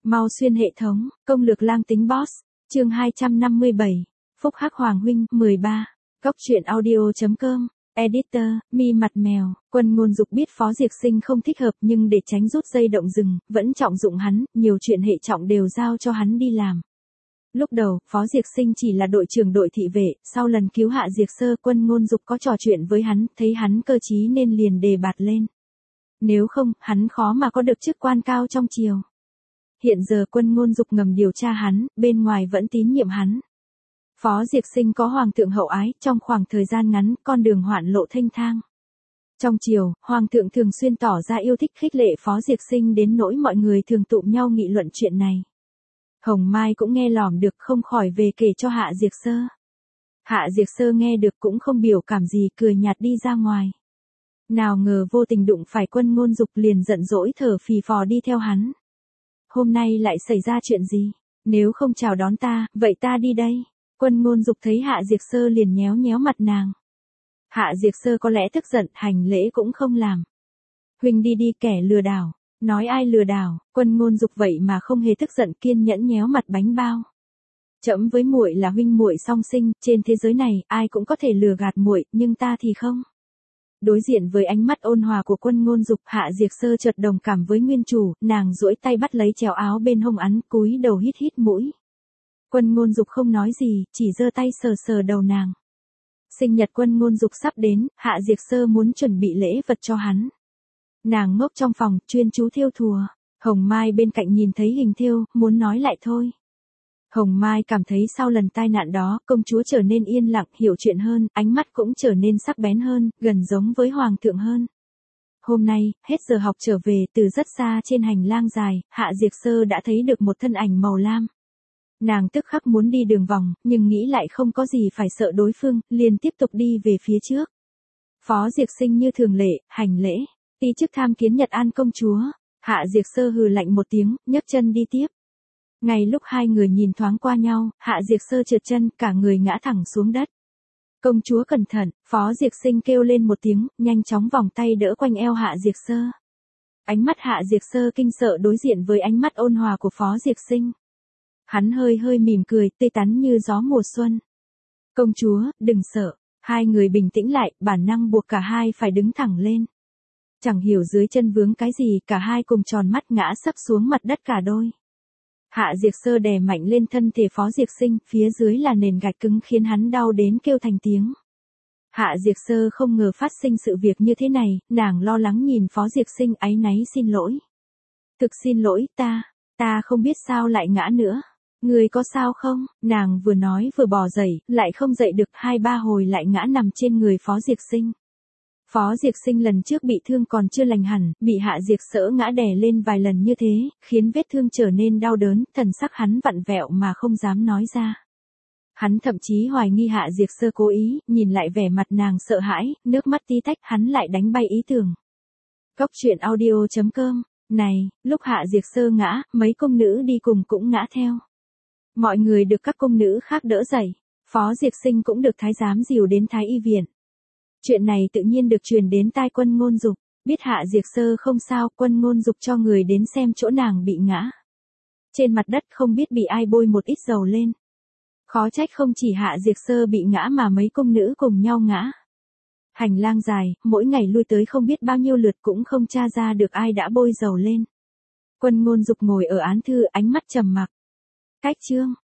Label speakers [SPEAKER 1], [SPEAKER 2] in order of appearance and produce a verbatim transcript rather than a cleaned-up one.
[SPEAKER 1] Mau xuyên hệ thống, công lược lang tính boss, chương hai trăm năm mươi bảy, Phúc Hắc Hoàng huynh, mười ba, Cốc truyện audio chấm com, editor, mi mặt mèo, Quân Ngôn Dục biết Phó Diệc Sinh không thích hợp nhưng để tránh rút dây động rừng, vẫn trọng dụng hắn, nhiều chuyện hệ trọng đều giao cho hắn đi làm. Lúc đầu, Phó Diệc Sinh chỉ là đội trưởng đội thị vệ, sau lần cứu Hạ Diệc Sơ, Quân Ngôn Dục có trò chuyện với hắn, thấy hắn cơ trí nên liền đề bạt lên. Nếu không, hắn khó mà có được chức quan cao trong triều. Hiện giờ Quân Ngôn Dục ngầm điều tra hắn, bên ngoài vẫn tín nhiệm hắn. Phó Diệc Sinh có hoàng thượng hậu ái, trong khoảng thời gian ngắn, con đường hoạn lộ thênh thang. Trong triều, hoàng thượng thường xuyên tỏ ra yêu thích khích lệ Phó Diệc Sinh đến nỗi mọi người thường tụm nhau nghị luận chuyện này. Hồng Mai cũng nghe lỏm được không khỏi về kể cho Hạ Diệc Sơ. Hạ Diệc Sơ nghe được cũng không biểu cảm gì, cười nhạt đi ra ngoài. Nào ngờ vô tình đụng phải Quân Ngôn Dục liền giận dỗi thở phì phò đi theo hắn. Hôm nay lại xảy ra chuyện gì? Nếu không chào đón ta, vậy ta đi đây. Quân Ngôn Dục thấy Hạ Diệc Sơ liền nhéo nhéo mặt nàng. Hạ Diệc Sơ có lẽ tức giận, hành lễ cũng không làm. Huynh đi đi, kẻ lừa đảo. Nói ai lừa đảo? Quân Ngôn Dục vậy mà không hề tức giận, kiên nhẫn nhéo mặt bánh bao. Trẫm với muội là huynh muội song sinh, trên thế giới này ai cũng có thể lừa gạt muội, nhưng ta thì không. Đối diện với ánh mắt ôn hòa của Quân Ngôn Dục, Hạ Diệc Sơ chợt đồng cảm với nguyên chủ, nàng duỗi tay bắt lấy chéo áo bên hông hắn, cúi đầu hít hít mũi. Quân Ngôn Dục không nói gì, chỉ giơ tay sờ sờ đầu nàng. Sinh nhật Quân Ngôn Dục sắp đến, Hạ Diệc Sơ muốn chuẩn bị lễ vật cho hắn. Nàng ngốc trong phòng, chuyên chú thêu thùa. Hồng Mai bên cạnh nhìn thấy hình thêu, muốn nói lại thôi. Hồng Mai cảm thấy sau lần tai nạn đó, công chúa trở nên yên lặng, hiểu chuyện hơn, ánh mắt cũng trở nên sắc bén hơn, gần giống với hoàng thượng hơn. Hôm nay, hết giờ học trở về, từ rất xa trên hành lang dài, Hạ Diệc Sơ đã thấy được một thân ảnh màu lam. Nàng tức khắc muốn đi đường vòng, nhưng nghĩ lại không có gì phải sợ đối phương, liền tiếp tục đi về phía trước. Phó Diệc Sinh như thường lệ, hành lễ, ti chức tham kiến Nhật An công chúa. Hạ Diệc Sơ hừ lạnh một tiếng, nhấc chân đi tiếp. Ngay lúc hai người nhìn thoáng qua nhau, Hạ Diệc Sơ trượt chân, cả người ngã thẳng xuống đất. Công chúa cẩn thận, Phó Diệc Sinh kêu lên một tiếng, nhanh chóng vòng tay đỡ quanh eo Hạ Diệc Sơ. Ánh mắt Hạ Diệc Sơ kinh sợ đối diện với ánh mắt ôn hòa của Phó Diệc Sinh. Hắn hơi hơi mỉm cười, tươi tắn như gió mùa xuân. Công chúa, đừng sợ. Hai người bình tĩnh lại, bản năng buộc cả hai phải đứng thẳng lên. Chẳng hiểu dưới chân vướng cái gì, cả hai cùng tròn mắt ngã sấp xuống mặt đất cả đôi. Hạ Diệc Sơ đè mạnh lên thân thể Phó Diệc Sinh, phía dưới là nền gạch cứng khiến hắn đau đến kêu thành tiếng. Hạ Diệc Sơ không ngờ phát sinh sự việc như thế này, nàng lo lắng nhìn Phó Diệc Sinh, áy náy xin lỗi. Thực xin lỗi, ta, ta không biết sao lại ngã nữa. Người có sao không? Nàng vừa nói vừa bò dậy, lại không dậy được, hai ba hồi lại ngã nằm trên người Phó Diệc Sinh. Phó Diệc Sinh lần trước bị thương còn chưa lành hẳn, bị Hạ Diệc Sơ ngã đè lên vài lần như thế, khiến vết thương trở nên đau đớn, thần sắc hắn vặn vẹo mà không dám nói ra. Hắn thậm chí hoài nghi Hạ Diệc Sơ cố ý, nhìn lại vẻ mặt nàng sợ hãi, nước mắt tí tách, hắn lại đánh bay ý tưởng. Cốc truyện audio chấm com, này, lúc Hạ Diệc Sơ ngã, mấy công nữ đi cùng cũng ngã theo. Mọi người được các công nữ khác đỡ dậy, Phó Diệc Sinh cũng được thái giám dìu đến thái y viện. Chuyện này tự nhiên được truyền đến tai Quân Ngôn Dục, biết Hạ Diệc Sơ không sao, Quân Ngôn Dục cho người đến xem chỗ nàng bị ngã. Trên mặt đất không biết bị ai bôi một ít dầu lên. Khó trách không chỉ Hạ Diệc Sơ bị ngã mà mấy công nữ cùng nhau ngã. Hành lang dài, mỗi ngày lui tới không biết bao nhiêu lượt cũng không tra ra được ai đã bôi dầu lên. Quân Ngôn Dục ngồi ở án thư, ánh mắt trầm mặc. Cách chương,